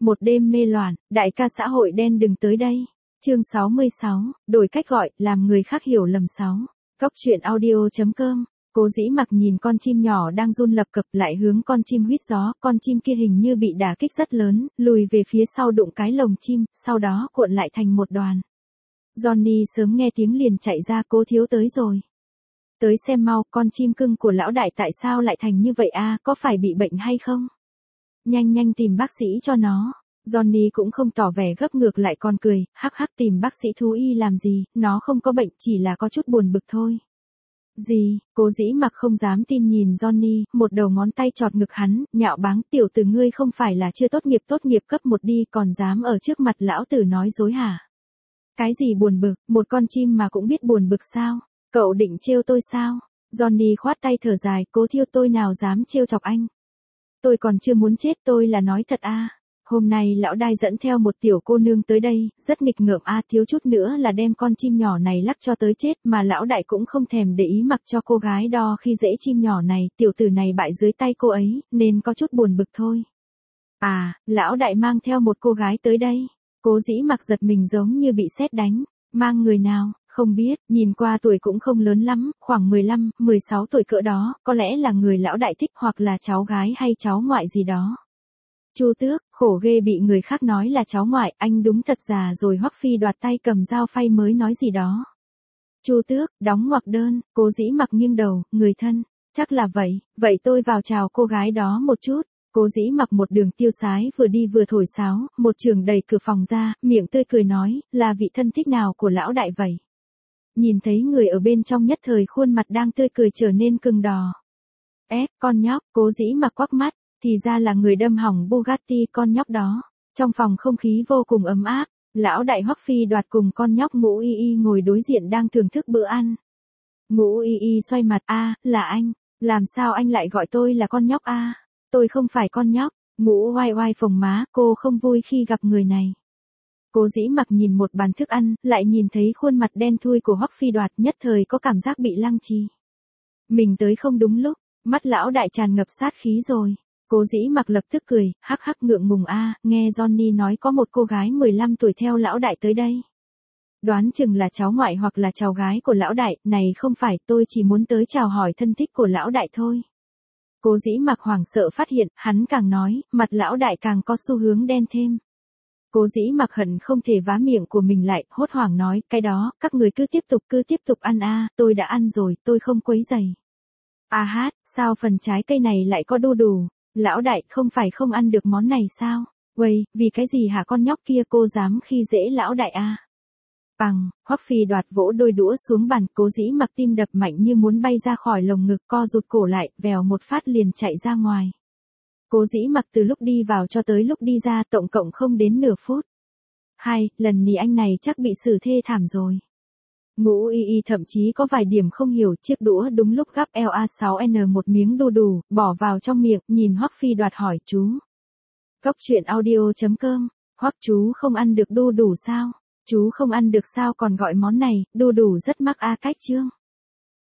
Một đêm mê loạn, đại ca xã hội đen đừng tới đây. Chương 66, đổi cách gọi, làm người khác hiểu lầm 6. Góc truyện audio.com. Cố Dĩ Mặc nhìn con chim nhỏ đang run lập cập lại hướng con chim huýt gió, con chim kia hình như bị đả kích rất lớn, lùi về phía sau đụng cái lồng chim, sau đó cuộn lại thành một đoàn. Johnny sớm nghe tiếng liền chạy ra, Cố thiếu tới rồi. Tới xem mau, con chim cưng của lão đại tại sao lại thành như vậy a, có phải bị bệnh hay không? Nhanh nhanh tìm bác sĩ cho nó. Johnny cũng không tỏ vẻ gấp, ngược lại còn cười, hắc hắc, tìm bác sĩ thú y làm gì, nó không có bệnh, chỉ là có chút buồn bực thôi. Gì? Cố Dĩ Mặc không dám tin nhìn Johnny, một đầu ngón tay chọt ngực hắn, nhạo báng, tiểu tử ngươi không phải là chưa tốt nghiệp cấp 1 đi, còn dám ở trước mặt lão tử nói dối hả? Cái gì buồn bực, một con chim mà cũng biết buồn bực sao? Cậu định trêu tôi sao? Johnny khoát tay thở dài, Cố thiếu, tôi nào dám trêu chọc anh. Tôi còn chưa muốn chết, tôi là nói thật a. Hôm nay lão đại dẫn theo một tiểu cô nương tới đây, rất nghịch ngợm a, thiếu chút nữa là đem con chim nhỏ này lắc cho tới chết, mà lão đại cũng không thèm để ý, mặc cho cô gái đo khi dễ chim nhỏ này, tiểu tử này bại dưới tay cô ấy, nên có chút buồn bực thôi. À, lão đại mang theo một cô gái tới đây. Cố Dĩ Mặc giật mình giống như bị sét đánh. Mang người nào? Không biết, nhìn qua tuổi cũng không lớn lắm, khoảng 15, 16 tuổi cỡ đó, có lẽ là người lão đại thích hoặc là cháu gái hay cháu ngoại gì đó. Chu Tước, khổ ghê, bị người khác nói là cháu ngoại, anh đúng thật già rồi. Hoắc Phi đoạt tay cầm dao phay mới nói gì đó. Chu Tước, đóng ngoặc đơn. Cố Dĩ Mặc nghiêng đầu, người thân, chắc là vậy, vậy tôi vào chào cô gái đó một chút. Cố Dĩ Mặc một đường tiêu sái, vừa đi vừa thổi sáo, một trường đẩy cửa phòng ra, miệng tươi cười nói, là vị thân thích nào của lão đại vậy? Nhìn thấy người ở bên trong nhất thời khuôn mặt đang tươi cười trở nên cứng đờ. Con nhóc. Cố Dĩ Mặc quắc mắt, thì ra là người đâm hỏng Bugatti con nhóc đó. Trong phòng không khí vô cùng ấm áp, lão đại Hoắc Phi đoạt cùng con nhóc Ngũ Y Y ngồi đối diện đang thưởng thức bữa ăn. Ngũ Y Y xoay mặt, là anh, làm sao anh lại gọi tôi là con nhóc a? Tôi không phải con nhóc. Ngũ oai oai phồng má, cô không vui khi gặp người này. Cố Dĩ Mặc nhìn một bàn thức ăn, lại nhìn thấy khuôn mặt đen thui của Hoắc Phi đoạt, nhất thời có cảm giác bị lăng trì. Mình tới không đúng lúc, mắt lão đại tràn ngập sát khí rồi. Cố Dĩ Mặc lập tức cười, hắc hắc, ngượng ngùng a, nghe Johnny nói có một cô gái 15 tuổi theo lão đại tới đây. Đoán chừng là cháu ngoại hoặc là cháu gái của lão đại, này không phải, tôi chỉ muốn tới chào hỏi thân thích của lão đại thôi. Cố Dĩ Mặc hoảng sợ phát hiện, hắn càng nói, mặt lão đại càng có xu hướng đen thêm. Cố Dĩ Mặc hận không thể vá miệng của mình lại, hốt hoảng nói, cái đó, các người cứ tiếp tục ăn a, tôi đã ăn rồi, tôi không quấy rầy. Sao phần trái cây này lại có đu đủ? Lão đại, không phải không ăn được món này sao? Uầy, vì cái gì hả con nhóc kia, cô dám khi dễ lão đại a? Bằng, Hoắc Phi đoạt vỗ đôi đũa xuống bàn, Cố Dĩ Mặc tim đập mạnh như muốn bay ra khỏi lồng ngực, co rụt cổ lại, vèo một phát liền chạy ra ngoài. Cố Dĩ Mặc từ lúc đi vào cho tới lúc đi ra tổng cộng không đến nửa phút. Lần này anh này chắc bị xử thê thảm rồi. Ngũ Y Y thậm chí có vài điểm không hiểu, chiếc đũa đúng lúc gắp LA6N một miếng đu đủ, bỏ vào trong miệng, nhìn Hoắc Phi đoạt hỏi, chú. Góc truyện audio.com, Hoắc chú không ăn được đu đủ sao? Chú không ăn được sao còn gọi món này, đu đủ rất mắc a, cách chương.